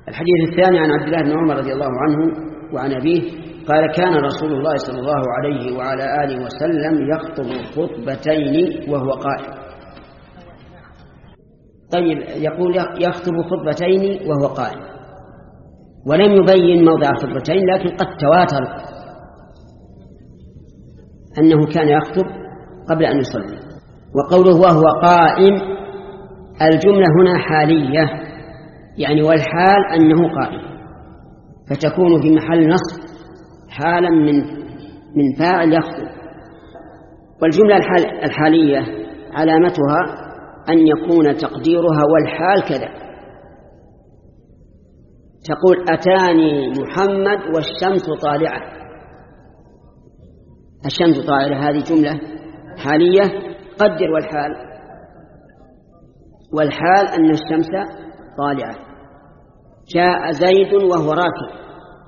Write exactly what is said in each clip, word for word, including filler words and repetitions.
الحديث الثاني عن عبد الله بن عمر رضي الله عنه وعن أبيه قال: كان رسول الله صلى الله عليه وعلى آله وسلم يخطب خطبتين وهو قائم. طيب، يقول يخطب خطبتين وهو قائم، ولم يبين موضع الخطبتين، لكن قد تواتر أنه كان يخطب قبل أن يصلي. وقوله وهو قائم، الجملة هنا حالية، يعني والحال أنه قائم، فتكون في محل نصب حالا من من فاعل يخطب. والجملة الحال الحالية علامتها أن يكون تقديرها والحال كذا، تقول: أتاني محمد والشمس طالعة. الشمس طالعة هذه جملة حالية، قدر والحال، والحال أن الشمس طالعة. جاء زيد وهو راكب،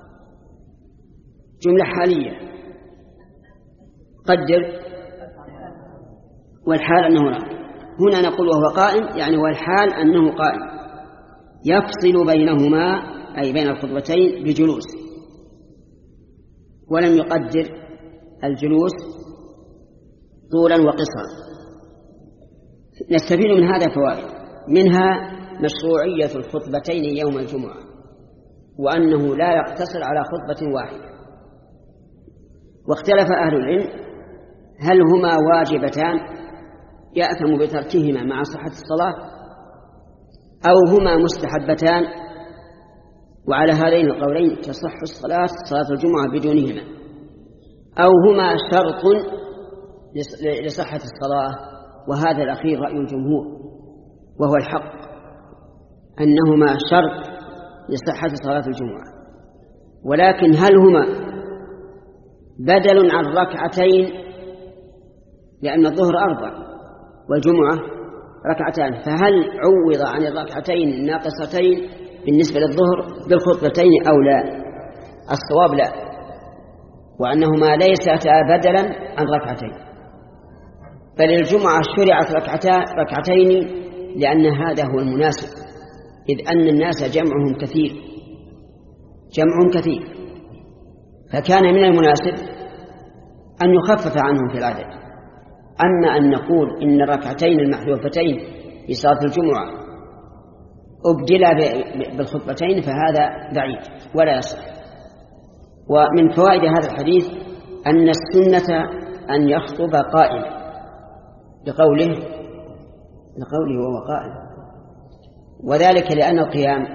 جملة حالية، قدر والحال أنه راكب. هنا نقول وهو قائم، يعني والحال أنه قائم، يفصل بينهما أي بين الخطبتين بجلوس، ولم يقدر الجلوس طولا وقصرا. نستفيد من هذا فوائد، منها مشروعية الخطبتين يوم الجمعة، وأنه لا يقتصر على خطبة واحدة. واختلف أهل العلم هل هما واجبتان يأثم بتركهما مع صحة الصلاة، أو هما مستحبتان، وعلى هذين القولين تصح الصلاة صلاة الجمعة بدونهما، أو هما شرط لصحة الصلاة. وهذا الأخير رأي الجمهور، وهو الحق، أنهما شرط لصحة صلاة الجمعة. ولكن هل هما بدل عن ركعتين، لأن الظهر أربع والجمعة ركعتان، فهل عوض عن الركعتين الناقصتين بالنسبة للظهر بالخطبتين أو لا؟ الصواب لا، وأنهما ليستا بدلا عن ركعتين، فللجمعة شرعت ركعتين لأن هذا هو المناسب، إذ أن الناس جمعهم كثير جمعهم كثير فكان من المناسب أن يخفف عنهم في العدد. أما أن نقول إن الركعتين المحذوفتين في صلاة الجمعة أبدلا بالخطبتين فهذا بعيد ولا يصح. ومن فوائد هذا الحديث أن السنة أن يخطب قائما، لقوله لقوله وهو قائم، وذلك لأن القيام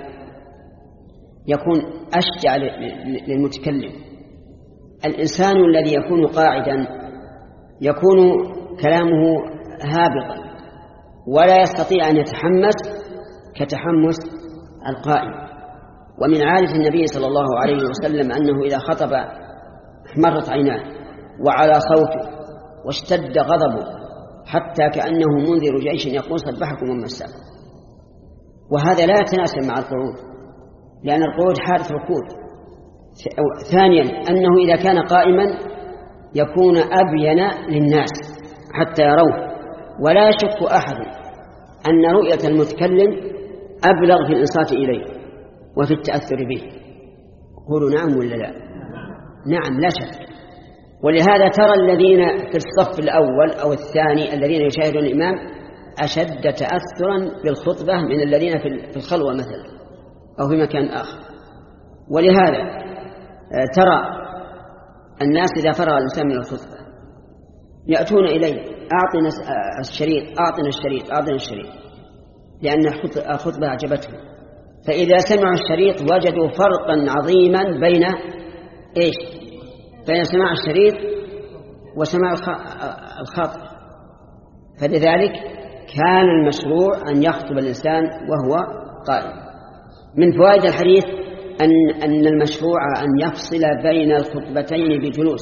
يكون أشجع للمتكلم. الإنسان الذي يكون قاعدا يكون كلامه هابطا ولا يستطيع أن يتحمس كتحمس القائم. ومن عادة النبي صلى الله عليه وسلم أنه إذا خطب احمرت عيناه وعلى صوته واشتد غضبه حتى كأنه منذر جيش يقول صبحكم من مساكم. وهذا لا يتناسب مع القعود، لأن القعود حالة ركود. ثانيا أنه إذا كان قائما يكون أبين للناس حتى يروه، ولا يشك أحد أن رؤية المتكلم أبلغ في الإنصات إليه وفي التأثر به. قولوا نعم ولا لا؟ نعم لا شك. ولهذا ترى الذين في الصف الأول أو الثاني الذين يشاهدون الإمام أشد تأثرا بالخطبة من الذين في الخلوة مثلا أو في مكان آخر. ولهذا ترى الناس إذا فرغ الإنسان من الخطبة يأتون إليه: أعطنا الشريط أعطنا الشريط أعطنا الشريط لأن الخطبة أعجبتهم. فإذا سمعوا الشريط وجدوا فرقا عظيما بين إيش؟ بين سماع الشريط وسماع الخاطب. فلذلك كان المشروع أن يخطب الإنسان وهو قائم. من فوائد الحديث أن أن المشروع أن يفصل بين الخطبتين بجلوس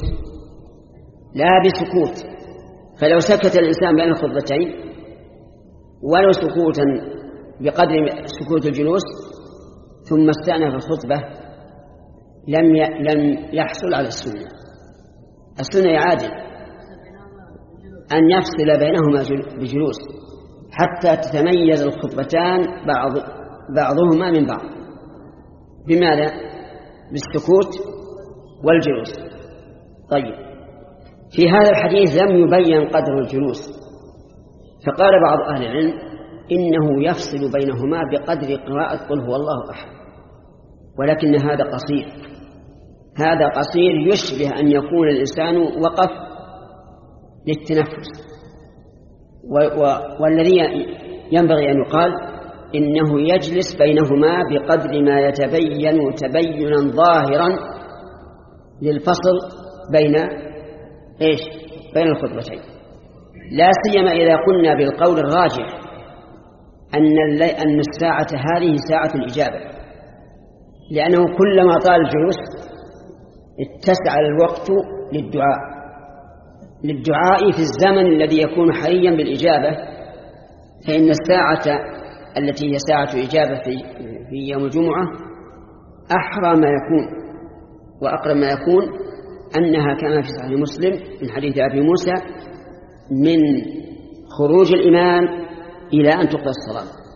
لا بسكوت. فلو سكت الإنسان بين الخطبتين ولو سكوتا بقدر سكوت الجلوس ثم استأنف الخطبة لم لم يحصل على السنة. السنة يعادل أن يفصل بينهما بجلوس حتى تتميز الخطبتان بعض بعضهما من بعض. بماذا؟ بالسكوت والجلوس. طيب، في هذا الحديث لم يبين قدر الجلوس، فقال بعض أهل العلم إنه يفصل بينهما بقدر قراءة قل هو الله أحد، ولكن هذا قصير، هذا قصير يشبه أن يكون الإنسان وقف للتنفس. والذي ينبغي أن يقال إنه يجلس بينهما بقدر ما يتبين تبينا ظاهرا للفصل بين إيش؟ بين الخطبتين، لا سيما إذا قلنا بالقول الراجح أن أن الساعة هذه ساعة الإجابة، لأنه كلما طال الجلوس اتسع الوقت للدعاء للدعاء في الزمن الذي يكون حريا بالإجابة. فإن الساعة التي هي ساعة إجابة في, في يوم الجمعة أحرى ما يكون وأقرب ما يكون أنها كما في صحيح مسلم من حديث أبي موسى من خروج الإمام إلى أن تقضى الصلاة.